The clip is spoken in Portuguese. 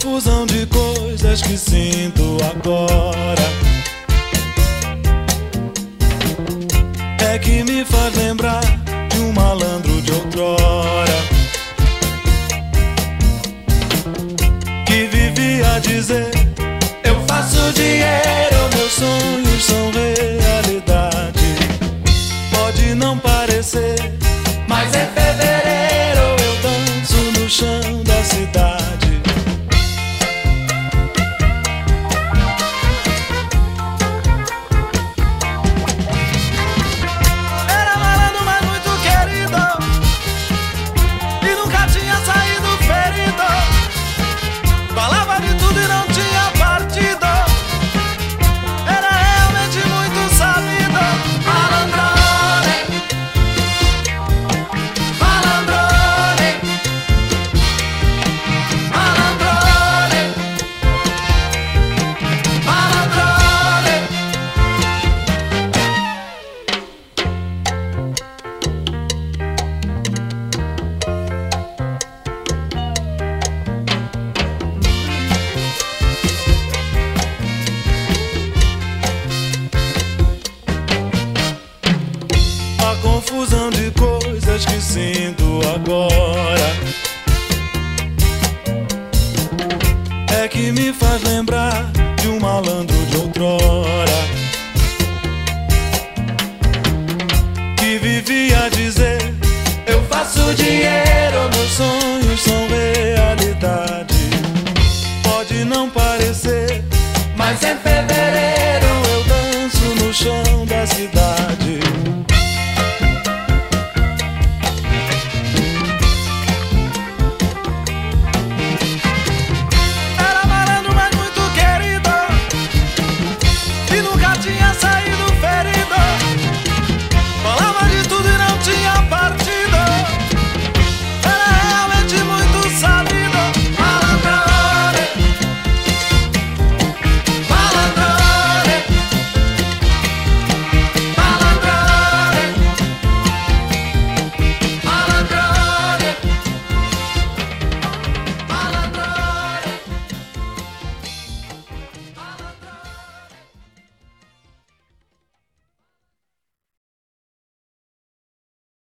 confusão de coisas que sinto agora é que me faz lembrar de um malandro de outrora que vivia a dizer: eu faço dinheiro, meus sonhos são realidade. Pode não parecer, mas em fevereiro eu danço no chão da cidade. Era malandro, mas muito querido, e nunca tinha saído ferido. Falava de tudo e não tinha partido. Era realmente muito sabido. Malandrone, malandrone, malandrone, malandrone. A confusão de coisas que sinto agora é que me faz lembrar de um malandro de outrora que vivia a dizer: eu faço dinheiro, meus sonhos são realidade. Pode não parecer, mas é fevereiro